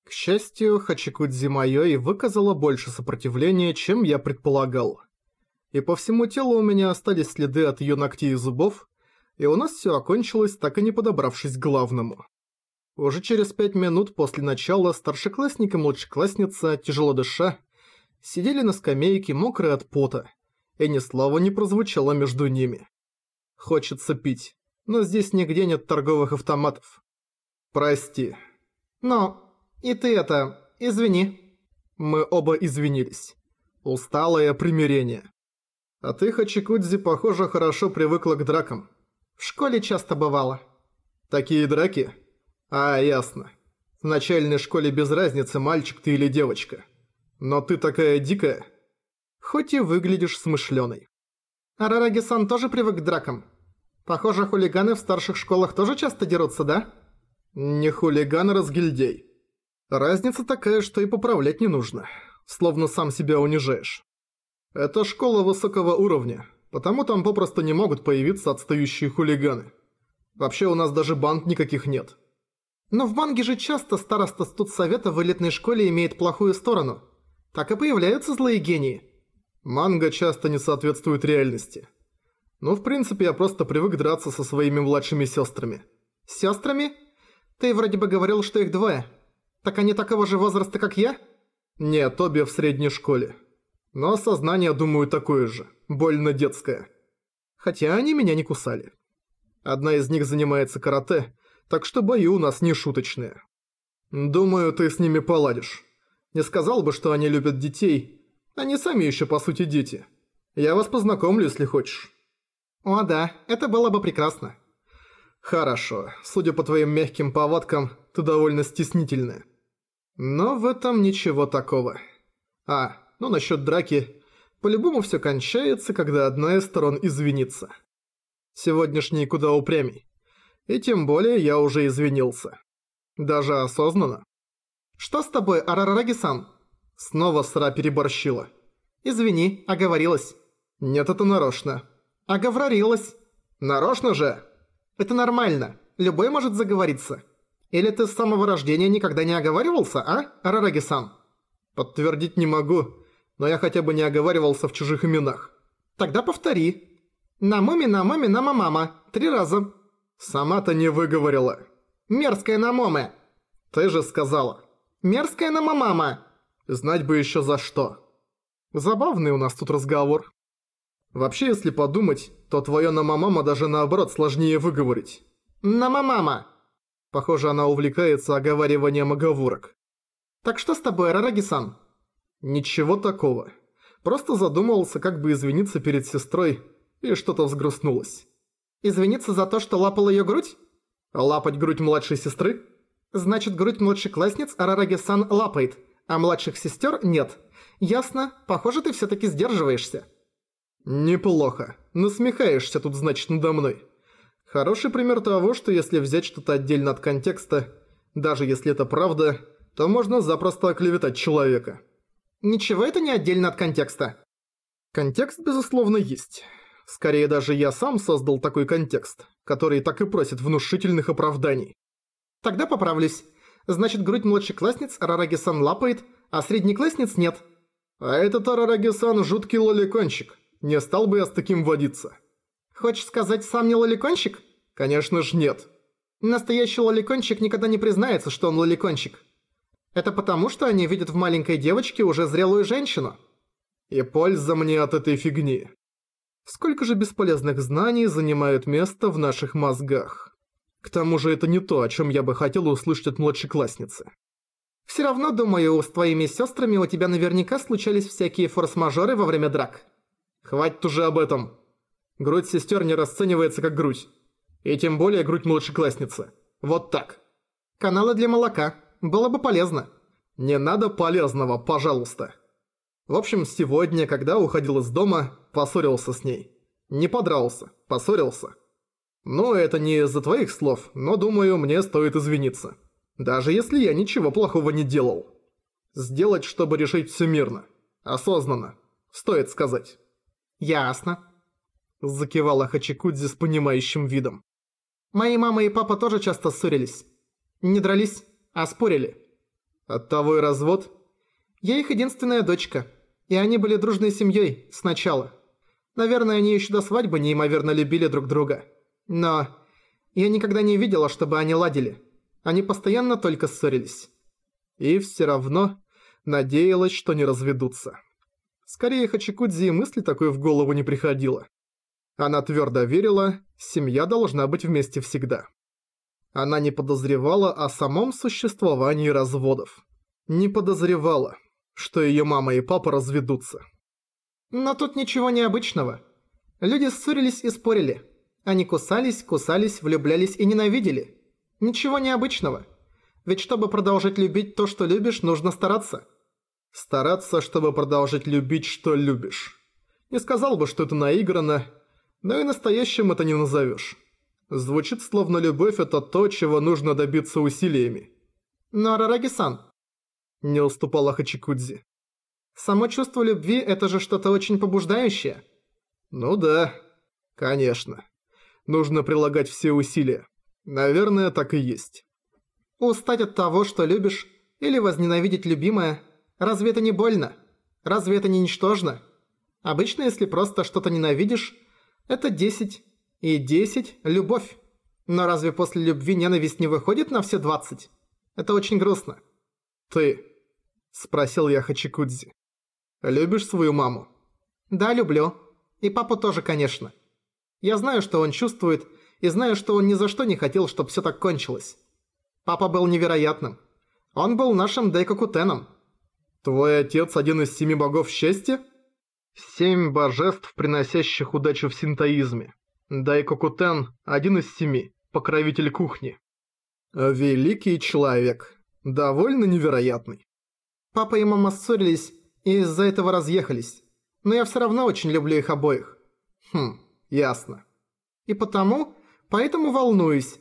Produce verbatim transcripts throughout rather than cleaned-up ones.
К счастью, Хачикудзи Майой выказала больше сопротивления, чем я предполагал. И по всему телу у меня остались следы от ее ногтей и зубов, и у нас все окончилось, так и не подобравшись к главному. Уже через пять минут после начала старшеклассник и младшеклассница, тяжело дыша, сидели на скамейке, мокрые от пота, и ни слова не прозвучало между ними. Хочется пить, но здесь нигде нет торговых автоматов. Прости. Но... И ты это... извини. Мы оба извинились. Усталое примирение. А ты, Хачикудзи, похоже, хорошо привыкла к дракам. В школе часто бывало. Такие драки? А, ясно. В начальной школе без разницы, мальчик ты или девочка. Но ты такая дикая. Хоть и выглядишь смышлёной. Арараги-сан тоже привык к дракам. Похоже, хулиганы в старших школах тоже часто дерутся, да? Не хулиган, а разгильдей. Разница такая, что и поправлять не нужно. Словно сам себя унижаешь. Это школа высокого уровня, потому там попросту не могут появиться отстающие хулиганы. Вообще у нас даже банд никаких нет. Но в манге же часто староста студсовета в элитной школе имеет плохую сторону. Так и появляются злые гении. Манга часто не соответствует реальности. Ну, в принципе, я просто привык драться со своими младшими сестрами. Сестрами? Ты вроде бы говорил, что их двое. Так они такого же возраста, как я? Нет, обе в средней школе. Но сознание, думаю, такое же. Больно детское. Хотя они меня не кусали. Одна из них занимается карате, так что бои у нас не шуточные. Думаю, ты с ними поладишь. Не сказал бы, что они любят детей. Они сами еще по сути дети. Я вас познакомлю, если хочешь. О да, это было бы прекрасно. Хорошо. Судя по твоим мягким повадкам, ты довольно стеснительная. Но в этом ничего такого. А, ну насчет драки. По-любому все кончается, когда одна из сторон извинится. Сегодняшний куда упрямей. И тем более я уже извинился. Даже осознанно. Что с тобой, Арараги-сан? Снова Сра переборщила. Извини, оговорилась. Нет, это нарочно. Оговорилась. Нарочно же? Это нормально. Любой может заговориться. Или ты с самого рождения никогда не оговаривался, а, Арараги-сан? Подтвердить не могу, но я хотя бы не оговаривался в чужих именах. Тогда повтори. Намоми, намоми, намамама. Три раза. Сама-то не выговорила. Мерзкая намоме. Ты же сказала. Мерзкая намамама. Знать бы еще за что. Забавный у нас тут разговор. Вообще, если подумать, то твое намамама даже наоборот сложнее выговорить. Намамама. Похоже, она увлекается оговариванием оговорок. Так что с тобой, Арараги-сан? Ничего такого. Просто задумывался, как бы извиниться перед сестрой, и что-то взгрустнулось. Извиниться за то, что лапал ее грудь? Лапать грудь младшей сестры? Значит, грудь младшеклассниц Арараги-сан лапает, а младших сестер нет. Ясно, похоже, ты все-таки сдерживаешься. Неплохо. Насмехаешься тут, значит, надо мной. Хороший пример того, что если взять что-то отдельно от контекста, даже если это правда, то можно запросто оклеветать человека. Ничего это не отдельно от контекста. Контекст, безусловно, есть. Скорее, даже я сам создал такой контекст, который так и просит внушительных оправданий. Тогда поправлюсь. Значит, грудь младшеклассниц Арараги-сан лапает, а среднеклассниц нет. А этот Арараги-сан жуткий лоликончик. Не стал бы я с таким водиться. Хочешь сказать, сам не лоликончик? Конечно ж нет. Настоящий лоликончик никогда не признается, что он лоликончик. Это потому, что они видят в маленькой девочке уже зрелую женщину. И польза мне от этой фигни. Сколько же бесполезных знаний занимают место в наших мозгах. К тому же это не то, о чем я бы хотел услышать от младшеклассницы. Все равно, думаю, с твоими сестрами у тебя наверняка случались всякие форс-мажоры во время драк. Хватит уже об этом. Грудь сестер не расценивается как грудь. И тем более грудь младшеклассницы. Вот так. Каналы для молока. Было бы полезно. Не надо полезного, пожалуйста. В общем, сегодня, когда уходил из дома, поссорился с ней. Не подрался, поссорился. Ну, это не из-за твоих слов, но, думаю, мне стоит извиниться. Даже если я ничего плохого не делал. Сделать, чтобы решить все мирно. Осознанно. Стоит сказать. Ясно. Закивала Хачикудзи с понимающим видом. Мои мама и папа тоже часто ссорились. Не дрались, а спорили. Оттого и развод? Я их единственная дочка. И они были дружной семьей сначала. Наверное, они еще до свадьбы неимоверно любили друг друга. Но я никогда не видела, чтобы они ладили. Они постоянно только ссорились. И все равно надеялась, что не разведутся. Скорее, Хачикудзи и мысли такой в голову не приходило. Она твердо верила, семья должна быть вместе всегда. Она не подозревала о самом существовании разводов. Не подозревала, что ее мама и папа разведутся. Но тут ничего необычного. Люди ссорились и спорили. Они кусались, кусались, влюблялись и ненавидели. Ничего необычного. Ведь чтобы продолжать любить то, что любишь, нужно стараться. Стараться, чтобы продолжать любить, что любишь. Не сказал бы, что это наиграно, но и настоящим это не назовешь. Звучит, словно любовь – это то, чего нужно добиться усилиями. Но, Арараги-сан, не уступала Хачикудзи, само чувство любви – это же что-то очень побуждающее. Ну да, конечно. Нужно прилагать все усилия. Наверное, так и есть. Устать от того, что любишь, или возненавидеть любимое – разве это не больно? Разве это не ничтожно? Обычно, если просто что-то ненавидишь, это десять. И десять – любовь. Но разве после любви ненависть не выходит на все двадцать? Это очень грустно. Ты, спросил я Хачикудзи, любишь свою маму? Да, люблю. И папу тоже, конечно. Я знаю, что он чувствует, и знаю, что он ни за что не хотел, чтобы все так кончилось. Папа был невероятным. Он был нашим Дайкокутеном. Твой отец один из семи богов счастья? Семь божеств, приносящих удачу в синтоизме. Дайкокутен – один из семи, покровитель кухни. Великий человек. Довольно невероятный. Папа и мама ссорились и из-за этого разъехались. Но я все равно очень люблю их обоих. Хм, ясно. И потому, поэтому волнуюсь.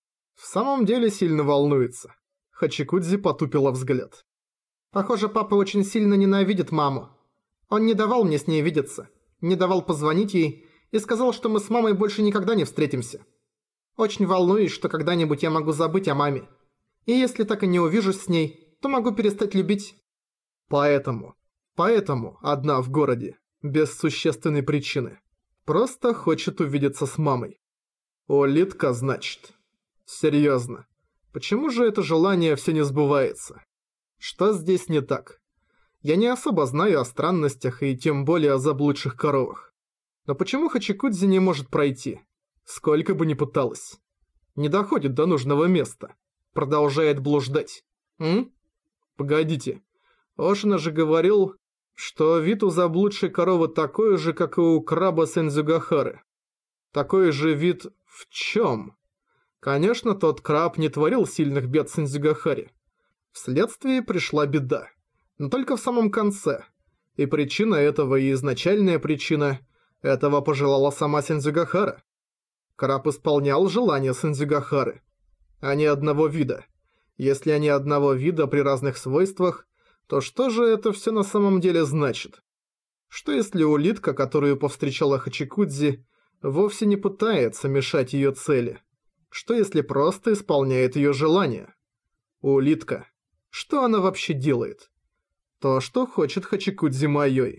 В самом деле сильно волнуется. Хачикудзи потупила взгляд. Похоже, папа очень сильно ненавидит маму. Он не давал мне с ней видеться, не давал позвонить ей и сказал, что мы с мамой больше никогда не встретимся. Очень волнуюсь, что когда-нибудь я могу забыть о маме. И если так и не увижусь с ней, то могу перестать любить. Поэтому, поэтому одна в городе, без существенной причины. Просто хочет увидеться с мамой. Улитка, значит. Серьезно. Почему же это желание все не сбывается? Что здесь не так? Я не особо знаю о странностях и тем более о заблудших коровах. Но почему Хачикудзи не может пройти? Сколько бы ни пыталась. Не доходит до нужного места. Продолжает блуждать. М? Погодите. Ошина же говорил, что вид у заблудшей коровы такой же, как и у краба Сэндзюгахары. Такой же вид в чем? Конечно, тот краб не творил сильных бед Сэндзюгахаре. Вследствие пришла беда. Но только в самом конце. И причина этого, и изначальная причина этого пожелала сама Сэндзюгахара. Краб исполнял желания Сэндзюгахары. Они одного вида. Если они одного вида при разных свойствах, то что же это все на самом деле значит? Что если улитка, которую повстречала Хачикудзи, вовсе не пытается мешать ее цели? Что если просто исполняет ее желания? Улитка. Что она вообще делает? То, что хочет Хачикудзи Майой.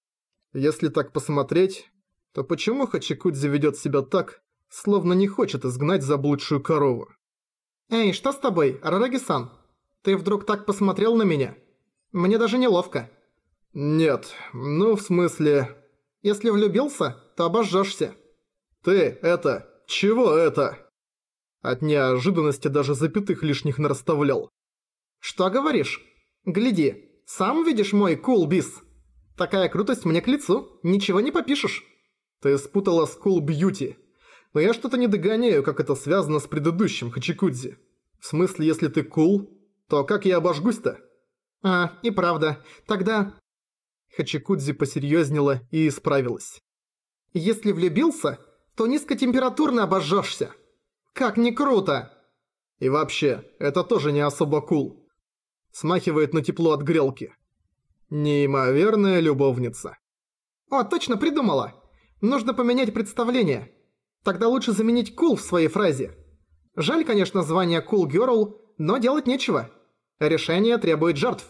Если так посмотреть, то почему Хачикудзи ведет себя так, словно не хочет изгнать заблудшую корову? «Эй, что с тобой, Арараги-сан? Ты вдруг так посмотрел на меня? Мне даже неловко». «Нет, ну в смысле...» «Если влюбился, то обожжешься». «Ты, это... чего это?» От неожиданности даже запятых лишних нарасставлял. «Что говоришь? Гляди, сам видишь мой кул бис? Такая крутость мне к лицу, ничего не попишешь». «Ты спутала с кул бьюти. Но я что-то не догоняю, как это связано с предыдущим Хачикудзи. В смысле, если ты кул, то как я обожгусь-то?» «А, и правда. Тогда...» Хачикудзи посерьезнела и исправилась. «Если влюбился, то низкотемпературно обожжешься. Как не круто!» «И вообще, это тоже не особо кул. Смахивает на тепло от грелки. Неимоверная любовница». «О, точно придумала! Нужно поменять представление. Тогда лучше заменить «cool» в своей фразе. Жаль, конечно, звание «cool girl», но делать нечего. Решение требует жертв.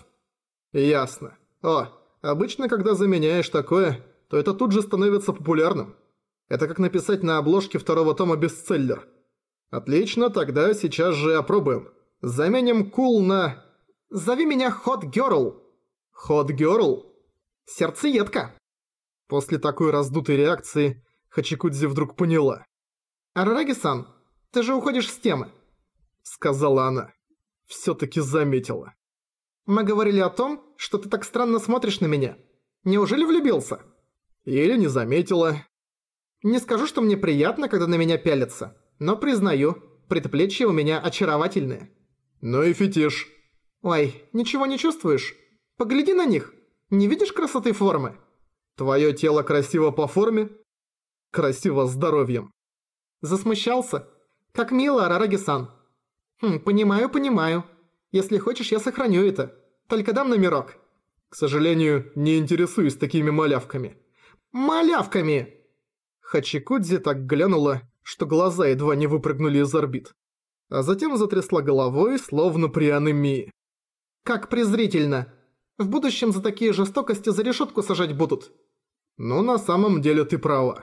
Ясно. О, обычно, когда заменяешь такое, то это тут же становится популярным. Это как написать на обложке второго тома бестселлер. Отлично, тогда сейчас же опробуем. Заменим cool на... Зови меня Hot Girl. Hot Girl? Сердцеедка. После такой раздутой реакции Хачикудзи вдруг поняла. Арараги-сан, ты же уходишь с темы, сказала она. Всё-таки заметила. Мы говорили о том, что ты так странно смотришь на меня. Неужели влюбился? Или не заметила. Не скажу, что мне приятно, когда на меня пялятся, но признаю, предплечья у меня очаровательные. Ну и фетиш. Ой, ничего не чувствуешь? Погляди на них. Не видишь красоты формы? Твое тело красиво по форме? Красиво здоровьем. Засмущался? Как мило, Арараги-сан. Хм, понимаю, понимаю. Если хочешь, я сохраню это. Только дам номерок. К сожалению, не интересуюсь такими малявками. Малявками! Хачикудзи так глянула, что глаза едва не выпрыгнули из орбит. А затем затрясла головой, словно при анемии. Как презрительно. В будущем за такие жестокости за решетку сажать будут. Но на самом деле ты права.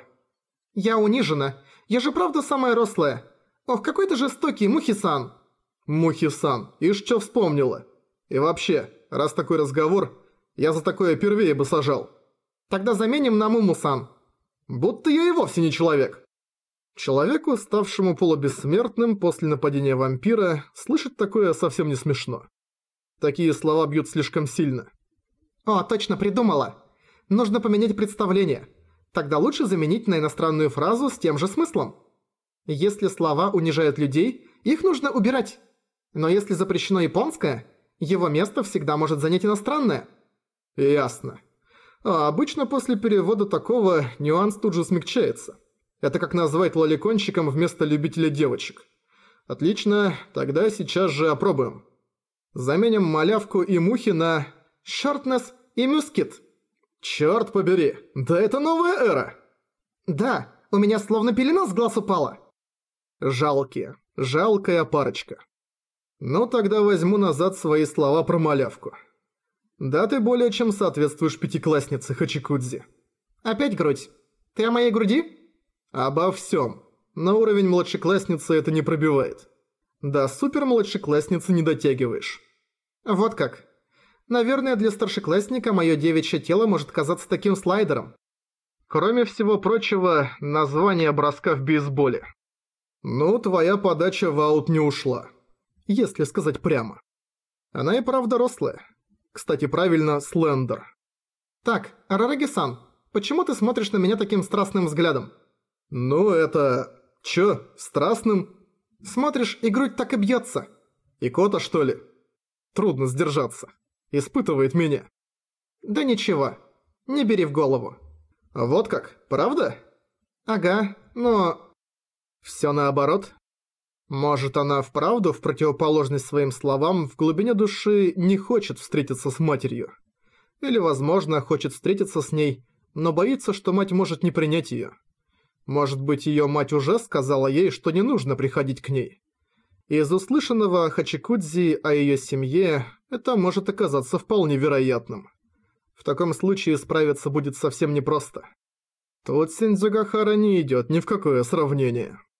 Я унижена. Я же правда самая рослая. Ох, какой ты жестокий, Мухи-сан. Мухи-сан, ишь чё вспомнила. И вообще, раз такой разговор, я за такое первее бы сажал. Тогда заменим на Муму-сан. Будто я и вовсе не человек. Человеку, ставшему полубессмертным после нападения вампира, слышать такое совсем не смешно. Такие слова бьют слишком сильно. О, точно придумала. Нужно поменять представление. Тогда лучше заменить на иностранную фразу с тем же смыслом. Если слова унижают людей, их нужно убирать. Но если запрещено японское, его место всегда может занять иностранное. Ясно. А обычно после перевода такого нюанс тут же смягчается. Это как назвать лоликончиком вместо любителя девочек. Отлично, тогда сейчас же опробуем. Заменим малявку и мухи на shortness и мускит. Чёрт побери, да это новая эра. Да, у меня словно пелена с глаз упала. Жалкие, жалкая парочка. Ну тогда возьму назад свои слова про малявку. Да ты более чем соответствуешь пятикласснице Хачикудзи. Опять грудь. Ты о моей груди? Обо всем. На уровень младшеклассницы это не пробивает. До супер младшеклассницы не дотягиваешь. Вот как. Наверное, для старшеклассника мое девичье тело может казаться таким слайдером. Кроме всего прочего, название броска в бейсболе. Ну, твоя подача в аут не ушла. Если сказать прямо. Она и правда рослая. Кстати, правильно, слендер. Так, Арараги-сан, почему ты смотришь на меня таким страстным взглядом? Ну, это... Чё, страстным? Смотришь, и грудь так и бьется. Икота, что ли? Трудно сдержаться. Испытывает меня. Да ничего, не бери в голову. Вот как, правда? Ага, но... Всё наоборот? Может, она вправду, в противоположность своим словам, в глубине души не хочет встретиться с матерью. Или, возможно, хочет встретиться с ней, но боится, что мать может не принять её. Может быть, её мать уже сказала ей, что не нужно приходить к ней. Из услышанного Хачикудзи о её семье это может оказаться вполне вероятным. В таком случае справиться будет совсем непросто. Тут Синдзюгахара не идёт ни в какое сравнение.